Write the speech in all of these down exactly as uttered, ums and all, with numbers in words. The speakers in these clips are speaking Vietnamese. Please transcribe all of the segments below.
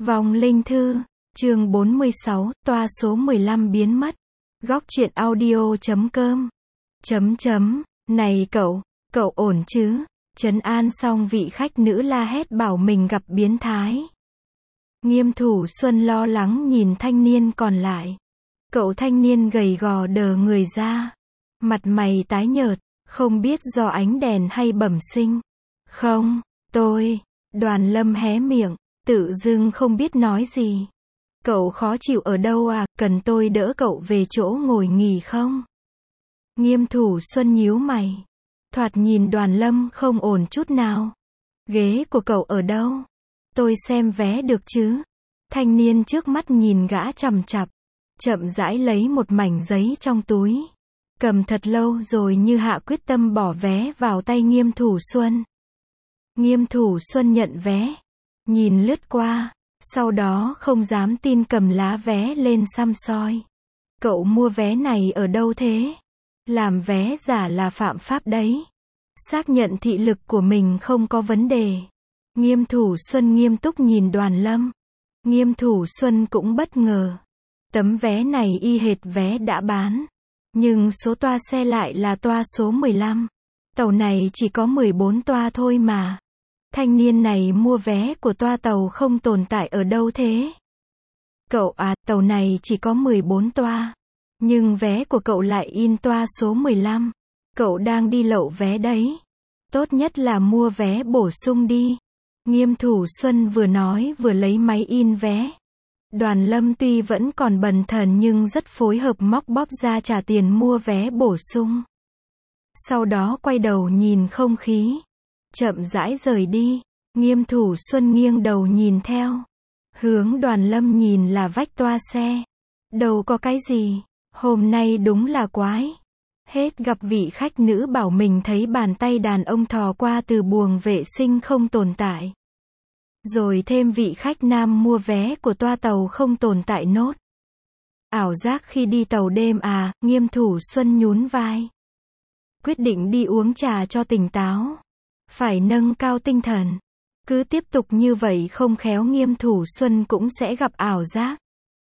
Vong linh thư, chương bốn mươi sáu, toa số mười lăm biến mất. Góc truyện audio chấm com. Chấm chấm, này cậu, cậu ổn chứ? Trấn an xong vị khách nữ la hét bảo mình gặp biến thái. Nghiêm Thủ Xuân lo lắng nhìn thanh niên còn lại. Cậu thanh niên gầy gò đờ người ra. Mặt mày tái nhợt, không biết do ánh đèn hay bẩm sinh. Không, tôi, Đoàn Lâm hé miệng, tự dưng không biết nói gì. Cậu khó chịu ở đâu à, cần tôi đỡ cậu về chỗ ngồi nghỉ không? Nghiêm Thủ Xuân nhíu mày. Thoạt nhìn Đoàn Lâm không ổn chút nào. Ghế của cậu ở đâu? Tôi xem vé được chứ? Thanh niên trước mắt nhìn gã chằm chặp. Chậm rãi lấy một mảnh giấy trong túi. Cầm thật lâu rồi như hạ quyết tâm bỏ vé vào tay Nghiêm Thủ Xuân. Nghiêm Thủ Xuân nhận vé. Nhìn lướt qua. Sau đó không dám tin cầm lá vé lên săm soi. Cậu mua vé này ở đâu thế? Làm vé giả là phạm pháp đấy. Xác nhận thị lực của mình không có vấn đề. Nghiêm Thủ Xuân nghiêm túc nhìn Đoàn Lâm. Nghiêm Thủ Xuân cũng bất ngờ. Tấm vé này y hệt vé đã bán. Nhưng số toa xe lại là toa số mười lăm. Tàu này chỉ có mười bốn toa thôi mà. Thanh niên này mua vé của toa tàu không tồn tại ở đâu thế? Cậu à, tàu này chỉ có mười bốn toa. Nhưng vé của cậu lại in toa số mười lăm. Cậu đang đi lậu vé đấy. Tốt nhất là mua vé bổ sung đi. Nghiêm Thủ Xuân vừa nói vừa lấy máy in vé. Đoàn Lâm tuy vẫn còn bần thần nhưng rất phối hợp móc bóp ra trả tiền mua vé bổ sung. Sau đó quay đầu nhìn không khí. Chậm rãi rời đi. Nghiêm Thủ Xuân nghiêng đầu nhìn theo. Hướng Đoàn Lâm nhìn là vách toa xe. Đâu có cái gì. Hôm nay đúng là quái. Hết gặp vị khách nữ bảo mình thấy bàn tay đàn ông thò qua từ buồng vệ sinh không tồn tại. Rồi thêm vị khách nam mua vé của toa tàu không tồn tại nốt. Ảo giác khi đi tàu đêm à, Nghiêm Thủ Xuân nhún vai. Quyết định đi uống trà cho tỉnh táo. Phải nâng cao tinh thần. Cứ tiếp tục như vậy không khéo Nghiêm Thủ Xuân cũng sẽ gặp ảo giác.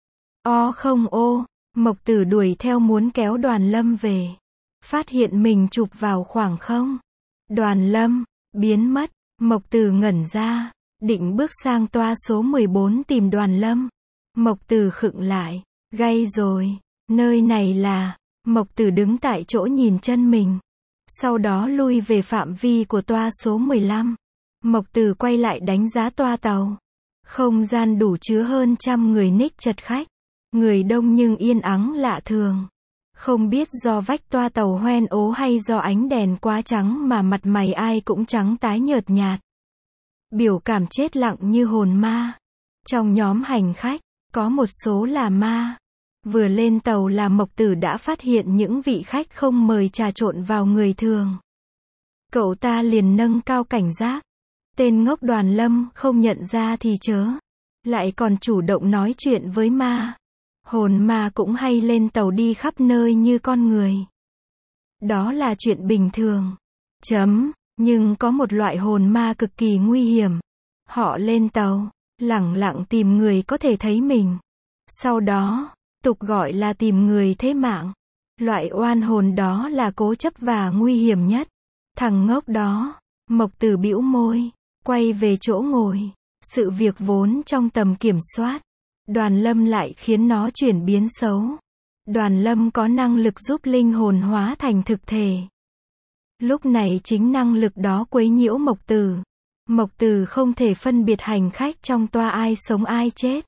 O không ô, Mộc Tử đuổi theo muốn kéo Đoàn Lâm về. Phát hiện mình chụp vào khoảng không. Đoàn Lâm, biến mất, Mộc Tử ngẩn ra. Định bước sang toa số mười bốn tìm Đoàn Lâm. Mộc Tử khựng lại. Gay rồi, nơi này là... Mộc Tử đứng tại chỗ nhìn chân mình. Sau đó lui về phạm vi của toa số mười lăm. Mộc Tử quay lại đánh giá toa tàu. Không gian đủ chứa hơn trăm người ních chật khách. Người đông nhưng yên ắng lạ thường. Không biết do vách toa tàu hoen ố hay do ánh đèn quá trắng mà mặt mày ai cũng trắng tái nhợt nhạt. Biểu cảm chết lặng như hồn ma. Trong nhóm hành khách, có một số là ma. Vừa lên tàu là Mộc Tử đã phát hiện những vị khách không mời trà trộn vào người thường. Cậu ta liền nâng cao cảnh giác. Tên ngốc Đoàn Lâm không nhận ra thì chớ. Lại còn chủ động nói chuyện với ma. Hồn ma cũng hay lên tàu đi khắp nơi như con người. Đó là chuyện bình thường. Chấm. Nhưng có một loại hồn ma cực kỳ nguy hiểm. Họ lên tàu, lẳng lặng tìm người có thể thấy mình. Sau đó, tục gọi là tìm người thế mạng. Loại oan hồn đó là cố chấp và nguy hiểm nhất. Thằng ngốc đó, Mộc Tử bĩu môi, quay về chỗ ngồi. Sự việc vốn trong tầm kiểm soát. Đoàn Lâm lại khiến nó chuyển biến xấu. Đoàn Lâm có năng lực giúp linh hồn hóa thành thực thể. Lúc này chính năng lực đó quấy nhiễu Mộc Tử. Mộc Tử không thể phân biệt hành khách trong toa ai sống ai chết.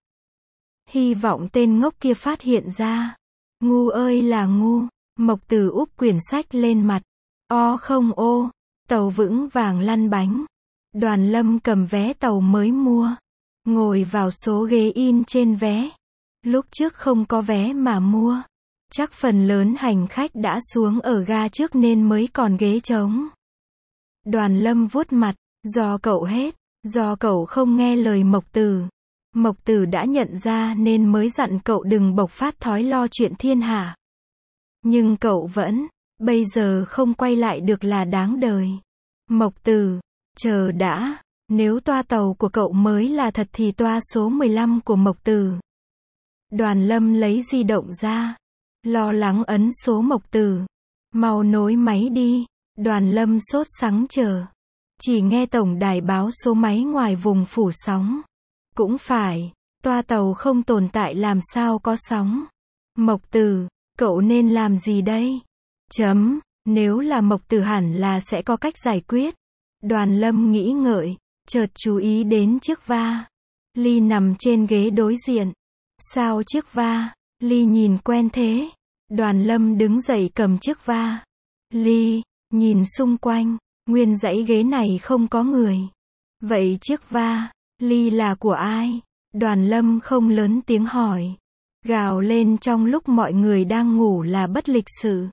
Hy vọng tên ngốc kia phát hiện ra. Ngu ơi là ngu. Mộc Tử úp quyển sách lên mặt. O không ô. Tàu vững vàng lăn bánh. Đoàn Lâm cầm vé tàu mới mua. Ngồi vào số ghế in trên vé. Lúc trước không có vé mà mua. Chắc phần lớn hành khách đã xuống ở ga trước nên mới còn ghế trống. Đoàn Lâm vuốt mặt. Do cậu hết. Do cậu không nghe lời Mộc Tử. Mộc Tử đã nhận ra nên mới dặn cậu đừng bộc phát thói lo chuyện thiên hạ. Nhưng cậu vẫn. Bây giờ không quay lại được là đáng đời. Mộc Tử. Chờ đã. Nếu toa tàu của cậu mới là thật thì toa số mười lăm của Mộc Tử. Đoàn Lâm lấy di động ra. Lo lắng ấn số Mộc Tử. Mau nối máy đi. Đoàn Lâm sốt sắng chờ. Chỉ nghe tổng đài báo số máy ngoài vùng phủ sóng. Cũng phải, toa tàu không tồn tại làm sao có sóng. Mộc Tử, cậu nên làm gì đây? Chấm, nếu là Mộc Tử hẳn là sẽ có cách giải quyết. Đoàn Lâm nghĩ ngợi, chợt chú ý đến chiếc va. Ly nằm trên ghế đối diện. Sao chiếc va? Ly nhìn quen thế. Đoàn Lâm đứng dậy cầm chiếc va. Ly, nhìn xung quanh, nguyên dãy ghế này không có người. Vậy chiếc va, Ly là của ai? Đoàn Lâm không lớn tiếng hỏi. Gào lên trong lúc mọi người đang ngủ là bất lịch sự.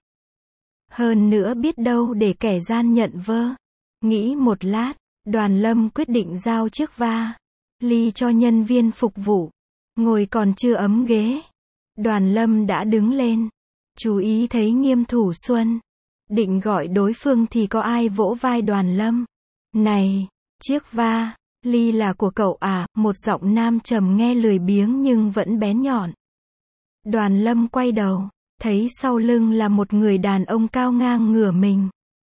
Hơn nữa biết đâu để kẻ gian nhận vơ. Nghĩ một lát, Đoàn Lâm quyết định giao chiếc va, Ly cho nhân viên phục vụ. Ngồi còn chưa ấm ghế. Đoàn Lâm đã đứng lên. Chú ý thấy Nghiêm Thủ Xuân. Định gọi đối phương thì có ai vỗ vai Đoàn Lâm. Này, chiếc va, Ly là của cậu à? Một giọng nam trầm nghe lười biếng nhưng vẫn bén nhọn. Đoàn Lâm quay đầu, thấy sau lưng là một người đàn ông cao ngang ngửa mình.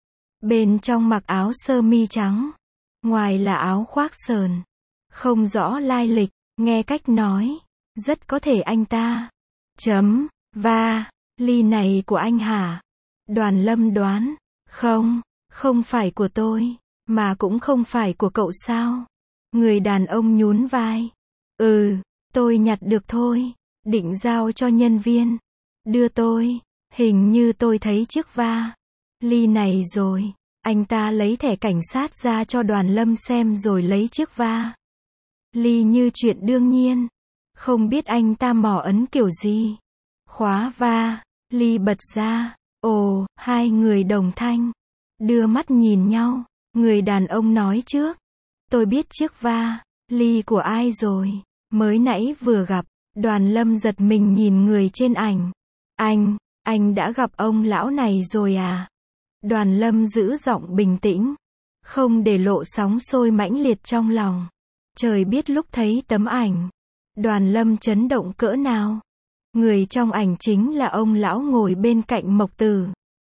Bên trong mặc áo sơ mi trắng, ngoài là áo khoác sờn. Không rõ lai lịch, nghe cách nói, rất có thể anh ta. Chấm, va, Ly này của anh hả? Đoàn Lâm đoán, không, không phải của tôi, mà cũng không phải của cậu sao? Người đàn ông nhún vai. Ừ, tôi nhặt được thôi, định giao cho nhân viên. Đưa tôi, hình như tôi thấy chiếc va, Ly này rồi. Anh ta lấy thẻ cảnh sát ra cho Đoàn Lâm xem rồi lấy chiếc va, Ly như chuyện đương nhiên. Không biết anh ta mò ấn kiểu gì. Khóa va, Ly bật ra. Ồ, hai người đồng thanh. Đưa mắt nhìn nhau. Người đàn ông nói trước. Tôi biết chiếc va, Ly của ai rồi. Mới nãy vừa gặp. Đoàn Lâm giật mình nhìn người trên ảnh. Anh, anh đã gặp ông lão này rồi à? Đoàn Lâm giữ giọng bình tĩnh. Không để lộ sóng sôi mãnh liệt trong lòng. Trời biết lúc thấy tấm ảnh. Đoàn Lâm chấn động cỡ nào. Người trong ảnh chính là ông lão ngồi bên cạnh Mộc Tử.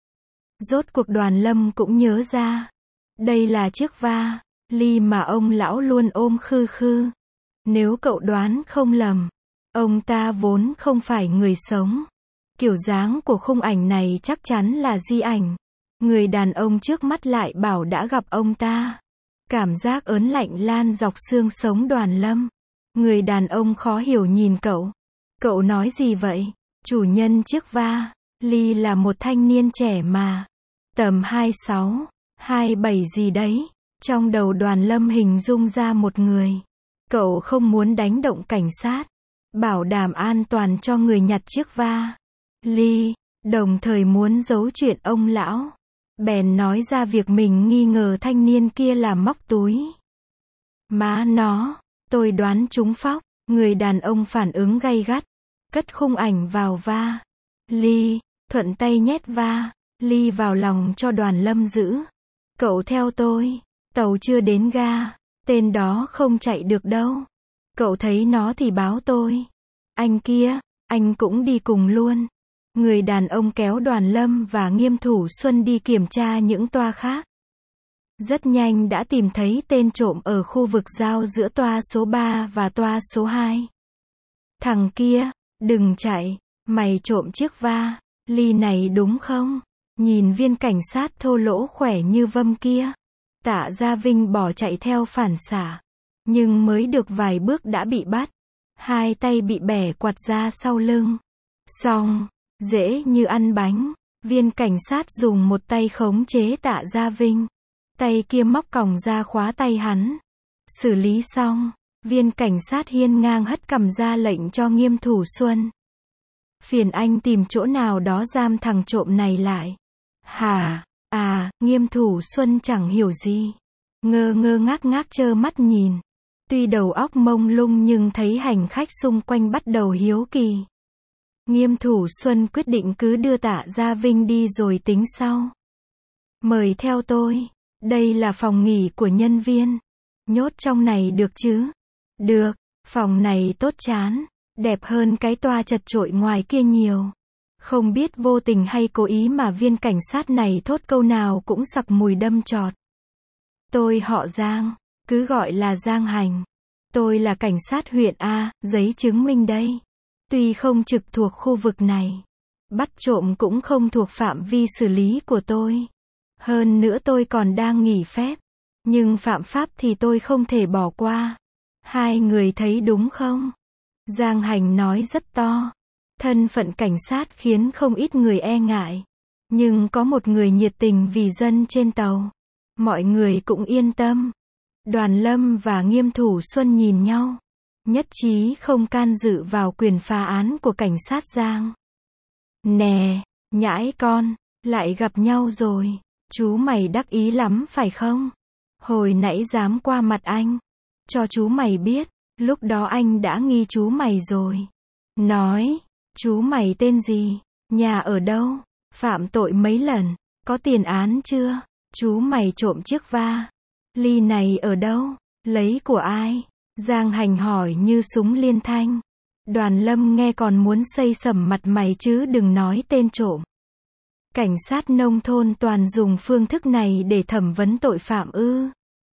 Rốt cuộc Đoàn Lâm cũng nhớ ra. Đây là chiếc va, Ly mà ông lão luôn ôm khư khư. Nếu cậu đoán không lầm, ông ta vốn không phải người sống. Kiểu dáng của khung ảnh này chắc chắn là di ảnh. Người đàn ông trước mắt lại bảo đã gặp ông ta. Cảm giác ớn lạnh lan dọc xương sống Đoàn Lâm. Người đàn ông khó hiểu nhìn cậu. Cậu nói gì vậy? Chủ nhân chiếc va, Ly là một thanh niên trẻ mà. Tầm hai sáu, hai bảy gì đấy. Trong đầu Đoàn Lâm hình dung ra một người. Cậu không muốn đánh động cảnh sát. Bảo đảm an toàn cho người nhặt chiếc va, Ly. Đồng thời muốn giấu chuyện ông lão. Bèn nói ra việc mình nghi ngờ thanh niên kia là móc túi. Má nó, tôi đoán trúng phóc. Người đàn ông phản ứng gay gắt. Cất khung ảnh vào va, Ly. Thuận tay nhét va, Ly vào lòng cho Đoàn Lâm giữ. Cậu theo tôi. Tàu chưa đến ga. Tên đó không chạy được đâu. Cậu thấy nó thì báo tôi. Anh kia, anh cũng đi cùng luôn. Người đàn ông kéo Đoàn Lâm và Nghiêm Thủ Xuân đi kiểm tra những toa khác. Rất nhanh đã tìm thấy tên trộm ở khu vực giao giữa toa số ba và toa số hai. Thằng kia, đừng chạy, mày trộm chiếc va, Ly này đúng không? Nhìn viên cảnh sát thô lỗ khỏe như vâm kia. Tạ Gia Vinh bỏ chạy theo phản xạ. Nhưng mới được vài bước đã bị bắt. Hai tay bị bẻ quạt ra sau lưng. Xong, dễ như ăn bánh. Viên cảnh sát dùng một tay khống chế Tạ Gia Vinh. Tay kia móc còng ra khóa tay hắn. Xử lý xong, viên cảnh sát hiên ngang hất cằm ra lệnh cho Nghiêm Thủ Xuân. Phiền anh tìm chỗ nào đó giam thằng trộm này lại. Hả? À, Nghiêm Thủ Xuân chẳng hiểu gì. Ngơ ngơ ngác ngác trơ mắt nhìn. Tuy đầu óc mông lung nhưng thấy hành khách xung quanh bắt đầu hiếu kỳ. Nghiêm Thủ Xuân quyết định cứ đưa Tạ Gia Vinh đi rồi tính sau. Mời theo tôi. Đây là phòng nghỉ của nhân viên. Nhốt trong này được chứ? Được, phòng này tốt chán, đẹp hơn cái toa chật chội ngoài kia nhiều. Không biết vô tình hay cố ý mà viên cảnh sát này thốt câu nào cũng sặc mùi đâm chọt. Tôi họ Giang, cứ gọi là Giang Hành. Tôi là cảnh sát huyện A, giấy chứng minh đây. Tuy không trực thuộc khu vực này, bắt trộm cũng không thuộc phạm vi xử lý của tôi. Hơn nữa tôi còn đang nghỉ phép. Nhưng phạm pháp thì tôi không thể bỏ qua. Hai người thấy đúng không? Giang Hành nói rất to. Thân phận cảnh sát khiến không ít người e ngại. Nhưng có một người nhiệt tình vì dân trên tàu. Mọi người cũng yên tâm. Đoàn Lâm và Nghiêm Thủ Xuân nhìn nhau. Nhất trí không can dự vào quyền phá án của cảnh sát Giang. Nè, nhãi con, lại gặp nhau rồi. Chú mày đắc ý lắm phải không? Hồi nãy dám qua mặt anh. Cho chú mày biết, lúc đó anh đã nghi chú mày rồi. Nói, chú mày tên gì? Nhà ở đâu? Phạm tội mấy lần? Có tiền án chưa? Chú mày trộm chiếc va. Ly này ở đâu? Lấy của ai? Giang Hành hỏi như súng liên thanh. Đoàn Lâm nghe còn muốn xây sẩm mặt mày chứ đừng nói tên trộm. Cảnh sát nông thôn toàn dùng phương thức này để thẩm vấn tội phạm ư?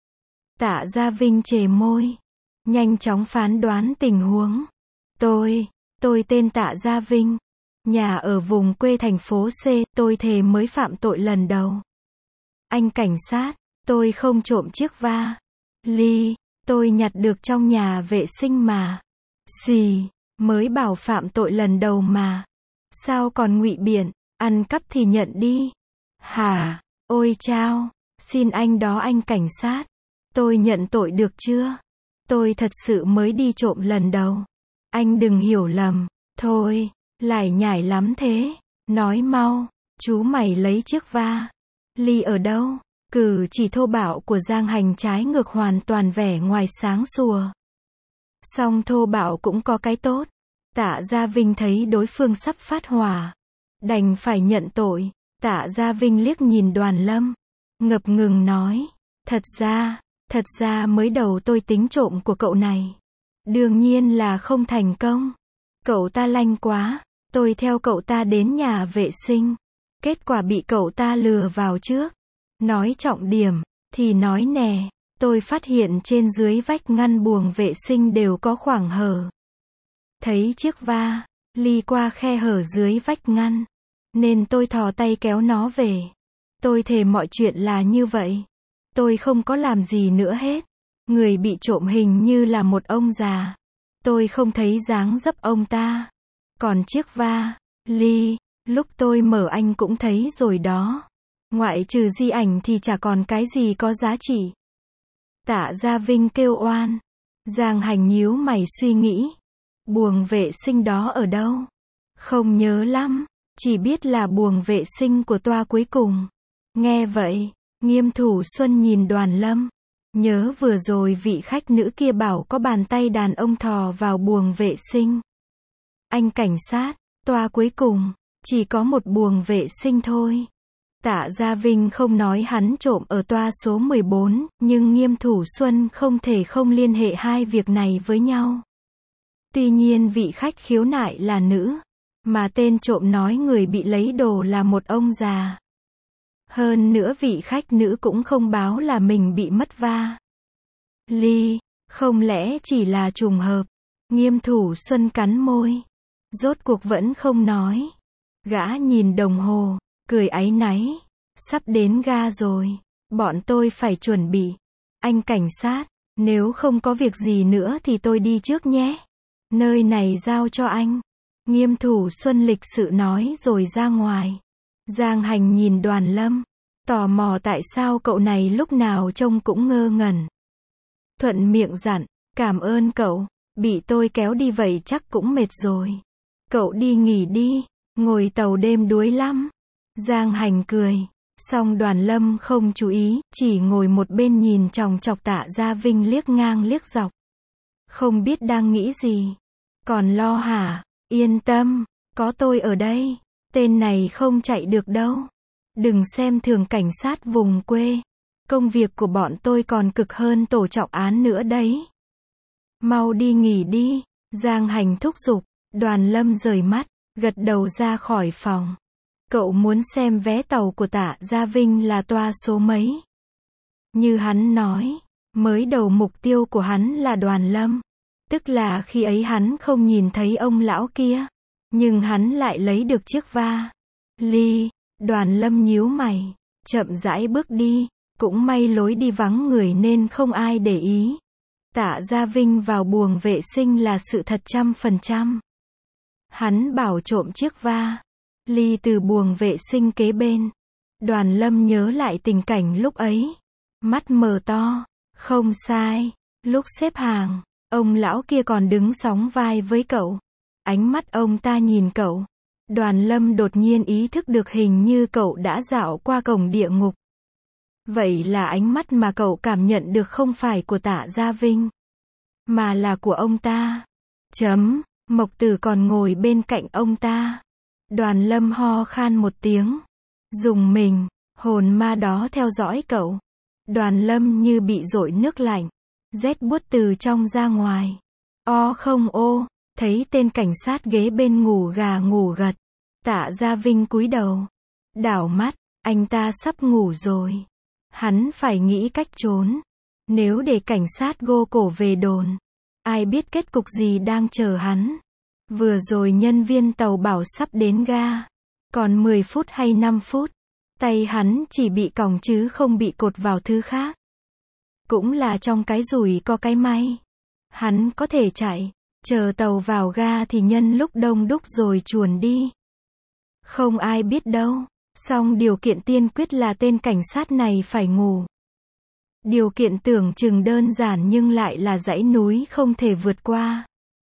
Tạ Gia Vinh chề môi, nhanh chóng phán đoán tình huống. Tôi, tôi tên Tạ Gia Vinh, nhà ở vùng quê thành phố C, tôi thề mới phạm tội lần đầu. Anh cảnh sát, tôi không trộm chiếc va. Ly, tôi nhặt được trong nhà vệ sinh mà. Xì, mới bảo phạm tội lần đầu mà. Sao còn ngụy biện, ăn cắp thì nhận đi. Hả, ôi chao, xin anh đó anh cảnh sát. Tôi nhận tội được chưa? Tôi thật sự mới đi trộm lần đầu. Anh đừng hiểu lầm. Thôi, lải nhải lắm thế. Nói mau, chú mày lấy chiếc va. Ly ở đâu? Cử chỉ thô bạo của Giang Hành trái ngược hoàn toàn vẻ ngoài sáng sủa. Song thô bạo cũng có cái tốt. Tạ Gia Vinh thấy đối phương sắp phát hỏa, đành phải nhận tội. Tạ Gia Vinh liếc nhìn Đoàn Lâm, ngập ngừng nói, thật ra, thật ra mới đầu tôi tính trộm của cậu này. Đương nhiên là không thành công. Cậu ta lanh quá, tôi theo cậu ta đến nhà vệ sinh. Kết quả bị cậu ta lừa vào trước. Nói trọng điểm, thì nói nè, tôi phát hiện trên dưới vách ngăn buồng vệ sinh đều có khoảng hở. Thấy chiếc va, Ly qua khe hở dưới vách ngăn, nên tôi thò tay kéo nó về. Tôi thề mọi chuyện là như vậy. Tôi không có làm gì nữa hết. Người bị trộm hình như là một ông già. Tôi không thấy dáng dấp ông ta. Còn chiếc va, Ly, lúc tôi mở anh cũng thấy rồi đó. Ngoại trừ di ảnh thì chả còn cái gì có giá trị. Tạ Gia Vinh kêu oan. Giang Hành nhíu mày suy nghĩ. Buồng vệ sinh đó ở đâu? Không nhớ lắm, chỉ biết là buồng vệ sinh của toa cuối cùng. Nghe vậy, Nghiêm Thủ Xuân nhìn Đoàn Lâm. Nhớ vừa rồi vị khách nữ kia bảo có bàn tay đàn ông thò vào buồng vệ sinh. Anh cảnh sát, toa cuối cùng, chỉ có một buồng vệ sinh thôi. Tạ Gia Vinh không nói hắn trộm ở toa số mười bốn, nhưng Nghiêm Thủ Xuân không thể không liên hệ hai việc này với nhau. Tuy nhiên vị khách khiếu nại là nữ, mà tên trộm nói người bị lấy đồ là một ông già. Hơn nữa vị khách nữ cũng không báo là mình bị mất va. Ly, không lẽ chỉ là trùng hợp? Nghiêm Thủ Xuân cắn môi. Rốt cuộc vẫn không nói. Gã nhìn đồng hồ, cười áy náy. Sắp đến ga rồi, bọn tôi phải chuẩn bị. Anh cảnh sát, nếu không có việc gì nữa thì tôi đi trước nhé. Nơi này giao cho anh. Nghiêm Thủ Xuân lịch sự nói rồi ra ngoài. Giang Hành nhìn Đoàn Lâm, tò mò tại sao cậu này lúc nào trông cũng ngơ ngẩn. Thuận miệng dặn, cảm ơn cậu, bị tôi kéo đi vậy chắc cũng mệt rồi. Cậu đi nghỉ đi, ngồi tàu đêm đuối lắm. Giang Hành cười, song Đoàn Lâm không chú ý, chỉ ngồi một bên nhìn chòng chọc Tạ Gia Vinh liếc ngang liếc dọc. Không biết đang nghĩ gì. Còn lo hả? Yên tâm, có tôi ở đây. Tên này không chạy được đâu. Đừng xem thường cảnh sát vùng quê. Công việc của bọn tôi còn cực hơn tổ trọng án nữa đấy. Mau đi nghỉ đi, Giang Hành thúc giục. Đoàn Lâm rời mắt, gật đầu ra khỏi phòng. Cậu muốn xem vé tàu của Tạ Gia Vinh là toa số mấy. Như hắn nói, mới đầu mục tiêu của hắn là Đoàn Lâm. Tức là khi ấy hắn không nhìn thấy ông lão kia. Nhưng hắn lại lấy được chiếc va. Ly, Đoàn Lâm nhíu mày, chậm rãi bước đi. Cũng may lối đi vắng người nên không ai để ý. Tạ Gia Vinh vào buồng vệ sinh là sự thật trăm phần trăm. Hắn bảo trộm chiếc va ly từ buồng vệ sinh kế bên. Đoàn Lâm nhớ lại tình cảnh lúc ấy. Mắt mở to. Không sai. Lúc xếp hàng, ông lão kia còn đứng sóng vai với cậu. Ánh mắt ông ta nhìn cậu. Đoàn Lâm đột nhiên ý thức được hình như cậu đã dạo qua cổng địa ngục. Vậy là ánh mắt mà cậu cảm nhận được không phải của Tạ Gia Vinh, mà là của ông ta. Chấm, Mộc Tử còn ngồi bên cạnh ông ta. Đoàn Lâm ho khan một tiếng. Dùng mình, hồn ma đó theo dõi cậu. Đoàn Lâm như bị dội nước lạnh. Rét buốt từ trong ra ngoài. O không ô, thấy tên cảnh sát ghế bên ngủ gà ngủ gật. Tạ Gia Vinh cúi đầu. Đảo mắt, anh ta sắp ngủ rồi. Hắn phải nghĩ cách trốn. Nếu để cảnh sát gô cổ về đồn, ai biết kết cục gì đang chờ hắn. Vừa rồi nhân viên tàu bảo sắp đến ga. Còn mười phút hay năm phút. Tay hắn chỉ bị còng chứ không bị cột vào thứ khác. Cũng là trong cái rủi có cái may. Hắn có thể chạy, chờ tàu vào ga thì nhân lúc đông đúc rồi chuồn đi. Không ai biết đâu. Song điều kiện tiên quyết là tên cảnh sát này phải ngủ. Điều kiện tưởng chừng đơn giản nhưng lại là dãy núi không thể vượt qua.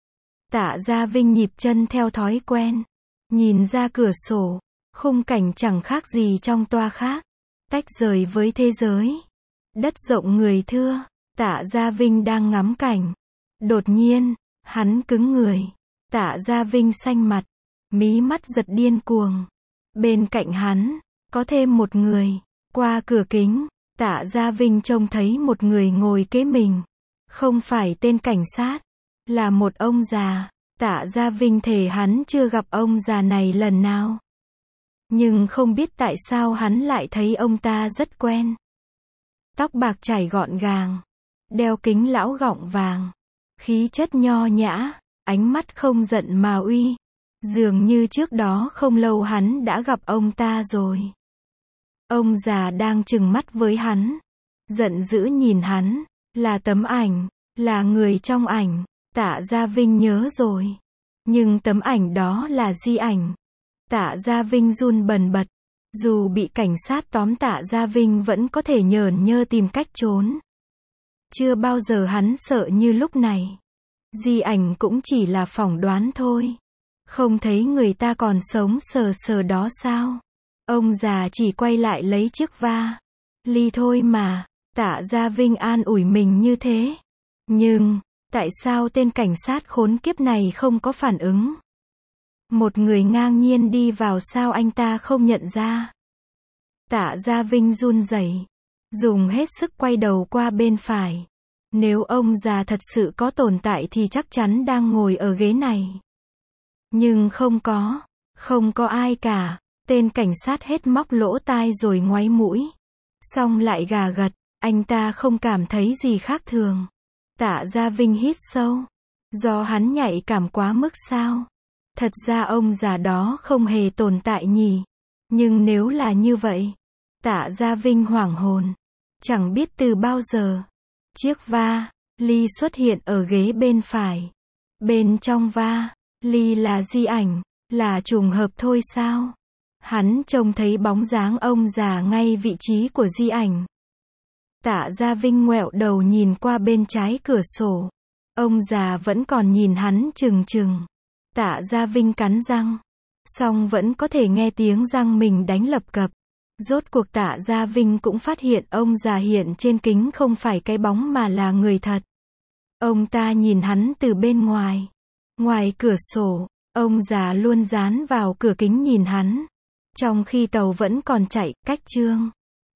Tạ Gia Vinh nhịp chân theo thói quen. Nhìn ra cửa sổ, khung cảnh chẳng khác gì trong toa khác. Tách rời với thế giới. Đất rộng người thưa. Tạ Gia Vinh đang ngắm cảnh. Đột nhiên, hắn cứng người. Tạ Gia Vinh xanh mặt. Mí mắt giật điên cuồng. Bên cạnh hắn, có thêm một người. Qua cửa kính, Tạ Gia Vinh trông thấy một người ngồi kế mình. Không phải tên cảnh sát, là một ông già. Tạ Gia Vinh thề hắn chưa gặp ông già này lần nào. Nhưng không biết tại sao hắn lại thấy ông ta rất quen. Tóc bạc chải gọn gàng, đeo kính lão gọng vàng, khí chất nho nhã, ánh mắt không giận mà uy. Dường như trước đó không lâu hắn đã gặp ông ta rồi. Ông già đang trừng mắt với hắn, giận dữ nhìn hắn, là tấm ảnh, là người trong ảnh. Tạ Gia Vinh nhớ rồi. Nhưng tấm ảnh đó là di ảnh. Tạ Gia Vinh run bần bật. Dù bị cảnh sát tóm Tạ Gia Vinh vẫn có thể nhởn nhơ tìm cách trốn. Chưa bao giờ hắn sợ như lúc này. Di ảnh cũng chỉ là phỏng đoán thôi. Không thấy người ta còn sống sờ sờ đó sao? Ông già chỉ quay lại lấy chiếc va ly thôi mà. Tạ Gia Vinh an ủi mình như thế. Nhưng, tại sao tên cảnh sát khốn kiếp này không có phản ứng? Một người ngang nhiên đi vào sao anh ta không nhận ra? Tạ Gia Vinh run rẩy, dùng hết sức quay đầu qua bên phải. Nếu ông già thật sự có tồn tại thì chắc chắn đang ngồi ở ghế này. Nhưng không có, không có ai cả. Tên cảnh sát hết móc lỗ tai rồi ngoáy mũi. Xong lại gà gật, anh ta không cảm thấy gì khác thường. Tạ Gia Vinh hít sâu. Do hắn nhạy cảm quá mức sao? Thật ra ông già đó không hề tồn tại nhỉ. Nhưng nếu là như vậy, Tạ Gia Vinh hoảng hồn. Chẳng biết từ bao giờ, chiếc va ly xuất hiện ở ghế bên phải. Bên trong va ly là di ảnh, là trùng hợp thôi sao? Hắn trông thấy bóng dáng ông già ngay vị trí của di ảnh. Tạ Gia Vinh ngoẹo đầu nhìn qua bên trái cửa sổ. Ông già vẫn còn nhìn hắn chừng chừng. Tạ Gia Vinh cắn răng. Song vẫn có thể nghe tiếng răng mình đánh lập cập. Rốt cuộc Tạ Gia Vinh cũng phát hiện ông già hiện trên kính không phải cái bóng mà là người thật. Ông ta nhìn hắn từ bên ngoài. Ngoài cửa sổ, ông già luôn dán vào cửa kính nhìn hắn. Trong khi tàu vẫn còn chạy, cách chương